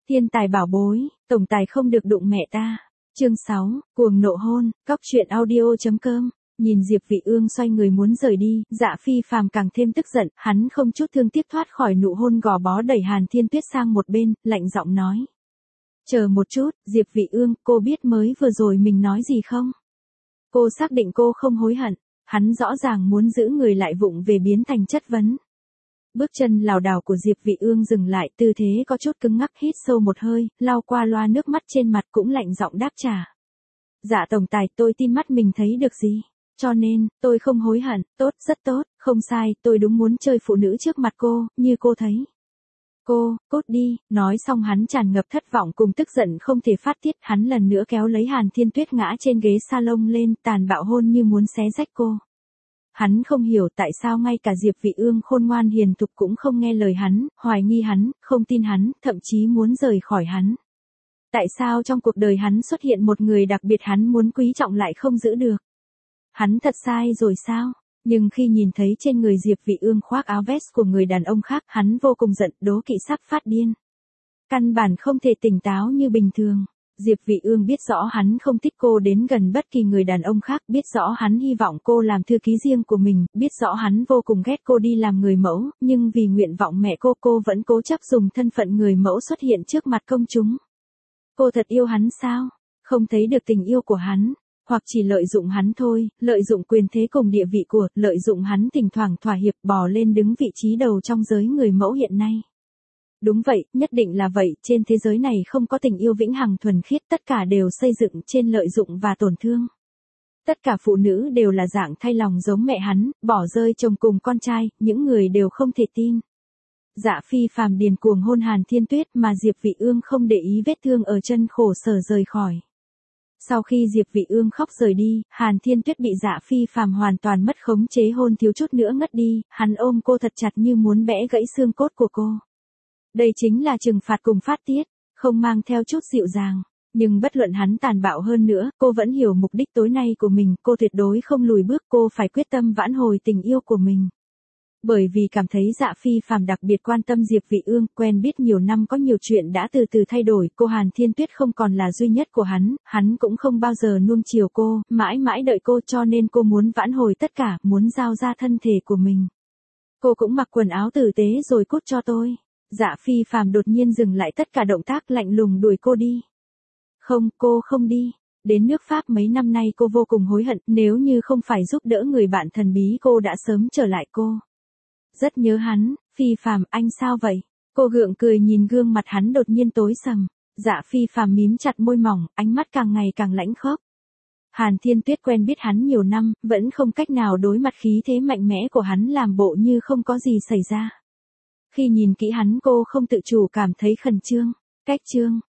Thiên tài bảo bối, tổng tài không được đụng mẹ ta. Chương 6, cuồng nộ hôn, cóc truyện audio.com. Nhìn Diệp Vị Ương xoay người muốn rời đi, Dạ Phi Phàm càng thêm tức giận, hắn không chút thương tiếc thoát khỏi nụ hôn gò bó đẩy Hàn Thiên Tuyết sang một bên, lạnh giọng nói. Chờ một chút, Diệp Vị Ương, cô biết mới vừa rồi mình nói gì không? Cô xác định cô không hối hận, hắn rõ ràng muốn giữ người lại vụng về biến thành chất vấn. Bước chân lảo đảo của Diệp Vị Ương dừng lại, tư thế có chút cứng ngắc, hít sâu một hơi, lau qua loa nước mắt trên mặt cũng lạnh giọng đáp trả. Dạ tổng tài, tôi tin mắt mình thấy được gì. Cho nên, tôi không hối hận, tốt, rất tốt, không sai, tôi đúng muốn chơi phụ nữ trước mặt cô, như cô thấy. Cô, cút đi, nói xong hắn tràn ngập thất vọng cùng tức giận không thể phát tiết, hắn lần nữa kéo lấy Hàn Thiên Tuyết ngã trên ghế salon lên, tàn bạo hôn như muốn xé rách cô. Hắn không hiểu tại sao ngay cả Diệp Vị Ương khôn ngoan hiền thục cũng không nghe lời hắn, hoài nghi hắn, không tin hắn, thậm chí muốn rời khỏi hắn. Tại sao trong cuộc đời hắn xuất hiện một người đặc biệt hắn muốn quý trọng lại không giữ được? Hắn thật sai rồi sao? Nhưng khi nhìn thấy trên người Diệp Vị Ương khoác áo vest của người đàn ông khác, hắn vô cùng giận, đố kỵ sắp phát điên. Căn bản không thể tỉnh táo như bình thường. Diệp Vị Ương biết rõ hắn không thích cô đến gần bất kỳ người đàn ông khác, biết rõ hắn hy vọng cô làm thư ký riêng của mình, biết rõ hắn vô cùng ghét cô đi làm người mẫu, nhưng vì nguyện vọng mẹ cô vẫn cố chấp dùng thân phận người mẫu xuất hiện trước mặt công chúng. Cô thật yêu hắn sao? Không thấy được tình yêu của hắn, hoặc chỉ lợi dụng hắn thôi, lợi dụng quyền thế cùng địa vị của, lợi dụng hắn thỉnh thoảng thỏa hiệp bò lên đứng vị trí đầu trong giới người mẫu hiện nay. Đúng vậy, nhất định là vậy, trên thế giới này không có tình yêu vĩnh hằng thuần khiết, tất cả đều xây dựng trên lợi dụng và tổn thương. Tất cả phụ nữ đều là dạng thay lòng giống mẹ hắn, bỏ rơi chồng cùng con trai, những người đều không thể tin. Dạ Phi Phàm điên cuồng hôn Hàn Thiên Tuyết mà Diệp Vị Ương không để ý vết thương ở chân, khổ sở rời khỏi. Sau khi Diệp Vị Ương khóc rời đi, Hàn Thiên Tuyết bị Dạ Phi Phàm hoàn toàn mất khống chế hôn thiếu chút nữa ngất đi, hắn ôm cô thật chặt như muốn bẻ gãy xương cốt của cô. Đây chính là trừng phạt cùng phát tiết, không mang theo chút dịu dàng. Nhưng bất luận hắn tàn bạo hơn nữa, cô vẫn hiểu mục đích tối nay của mình, cô tuyệt đối không lùi bước, cô phải quyết tâm vãn hồi tình yêu của mình. Bởi vì cảm thấy Dạ Phi Phàm đặc biệt quan tâm Diệp Vị Ương, quen biết nhiều năm có nhiều chuyện đã từ từ thay đổi, cô Hàn Thiên Tuyết không còn là duy nhất của hắn cũng không bao giờ nuông chiều cô, mãi mãi đợi cô, cho nên cô muốn vãn hồi tất cả, muốn giao ra thân thể của mình. Cô cũng mặc quần áo tử tế rồi cút cho tôi. Dạ Phi Phàm đột nhiên dừng lại tất cả động tác, lạnh lùng đuổi cô đi. Không, cô không đi. Đến nước Pháp mấy năm nay cô vô cùng hối hận, nếu như không phải giúp đỡ người bạn thần bí cô đã sớm trở lại cô. Rất nhớ hắn. Phi Phàm, anh sao vậy? Cô gượng cười nhìn gương mặt hắn đột nhiên tối sầm. Dạ Phi Phàm mím chặt môi mỏng, ánh mắt càng ngày càng lãnh khốc. Hàn Thiên Tuyết quen biết hắn nhiều năm, vẫn không cách nào đối mặt khí thế mạnh mẽ của hắn, làm bộ như không có gì xảy ra. Khi nhìn kỹ hắn cô không tự chủ cảm thấy khẩn trương. Cách trương,